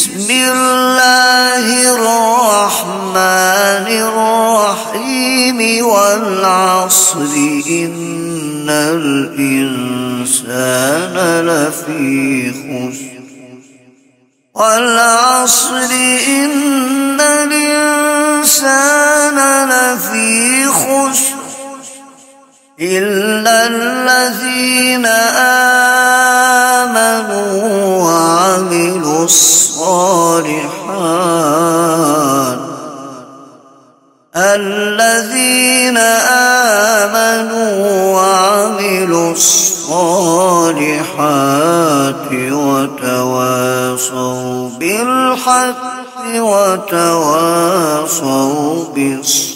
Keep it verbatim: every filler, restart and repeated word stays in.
بسم الله الرحمن الرحيم والعصر إن الإنسان لفي خسر والعصر إن الإنسان لفي خسر إلا الذين آمنوا وعملوا الصالحات الذين آمنوا وعملوا الصالحات وتواصوا بالحق وتواصوا بالصبر